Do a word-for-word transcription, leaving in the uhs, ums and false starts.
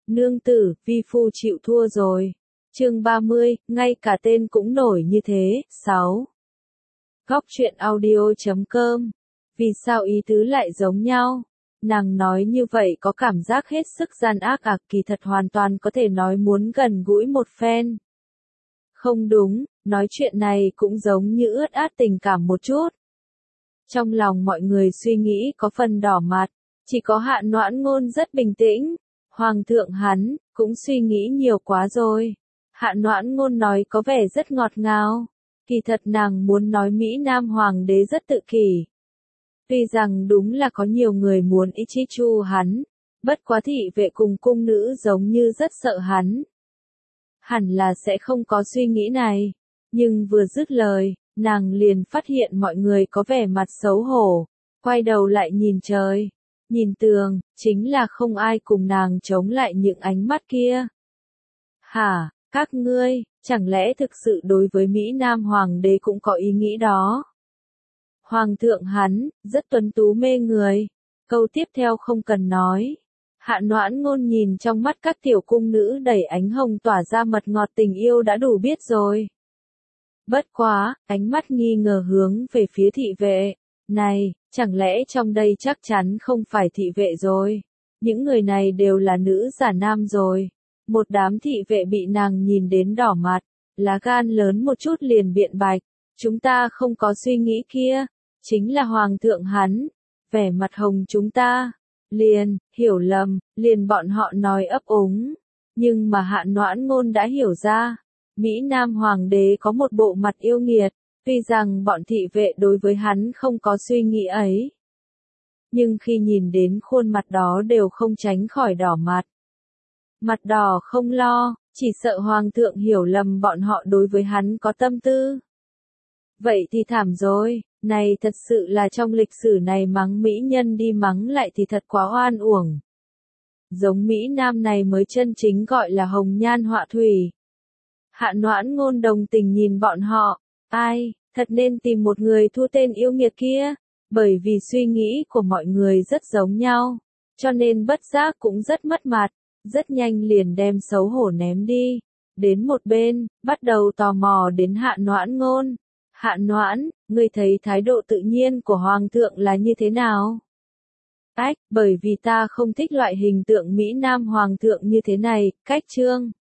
Nương tử, vi phu chịu thua rồi. Chương ba mươi, ngay cả tên cũng nổi như thế. sáu. Góc truyện audio chấm com. Vì sao ý tứ lại giống nhau? Nàng nói như vậy có cảm giác hết sức gian ác à, kỳ thật hoàn toàn có thể nói muốn gần gũi một phen. Không đúng, nói chuyện này cũng giống như ướt át tình cảm một chút. Trong lòng mọi người suy nghĩ có phần đỏ mặt, chỉ có Hạ Noãn Ngôn rất bình tĩnh. Hoàng thượng hắn, cũng suy nghĩ nhiều quá rồi. Hạ Noãn Ngôn nói có vẻ rất ngọt ngào. Kỳ thật nàng muốn nói Mỹ Nam Hoàng đế rất tự kỷ. Tuy rằng đúng là có nhiều người muốn ý chí chu hắn, bất quá thị vệ cùng cung nữ giống như rất sợ hắn. Hẳn là sẽ không có suy nghĩ này. Nhưng vừa dứt lời, nàng liền phát hiện mọi người có vẻ mặt xấu hổ. Quay đầu lại nhìn trời, nhìn tường, chính là không ai cùng nàng chống lại những ánh mắt kia. Hả, các ngươi, chẳng lẽ thực sự đối với Mỹ Nam Hoàng đế cũng có ý nghĩ đó? Hoàng thượng hắn, rất tuấn tú mê người. Câu tiếp theo không cần nói. Hạ Noãn Ngôn nhìn trong mắt các tiểu cung nữ đầy ánh hồng tỏa ra mật ngọt tình yêu đã đủ biết rồi. Bất quá, ánh mắt nghi ngờ hướng về phía thị vệ. Này, chẳng lẽ trong đây chắc chắn không phải thị vệ rồi? Những người này đều là nữ giả nam rồi. Một đám thị vệ bị nàng nhìn đến đỏ mặt, lá gan lớn một chút liền biện bạch. Chúng ta không có suy nghĩ kia, chính là Hoàng thượng hắn. Vẻ mặt hồng chúng ta. Liền, hiểu lầm, liền bọn họ nói ấp úng. Nhưng mà Hạ Noãn Ngôn đã hiểu ra. Mỹ Nam Hoàng đế có một bộ mặt yêu nghiệt, tuy rằng bọn thị vệ đối với hắn không có suy nghĩ ấy. Nhưng khi nhìn đến khuôn mặt đó đều không tránh khỏi đỏ mặt. Mặt đỏ không lo, chỉ sợ Hoàng thượng hiểu lầm bọn họ đối với hắn có tâm tư. Vậy thì thảm rồi, này thật sự là trong lịch sử này mắng mỹ nhân đi mắng lại thì thật quá oan uổng. Giống Mỹ Nam này mới chân chính gọi là hồng nhan họa thủy. Hạ Noãn Ngôn đồng tình nhìn bọn họ, ai, thật nên tìm một người thu tên yêu nghiệt kia, bởi vì suy nghĩ của mọi người rất giống nhau, cho nên bất giác cũng rất mất mặt, rất nhanh liền đem xấu hổ ném đi, đến một bên, bắt đầu tò mò đến Hạ Noãn Ngôn. Hạ Noãn, ngươi thấy thái độ tự nhiên của Hoàng thượng là như thế nào? Ách, bởi vì ta không thích loại hình tượng Mỹ Nam Hoàng thượng như thế này, cách chương.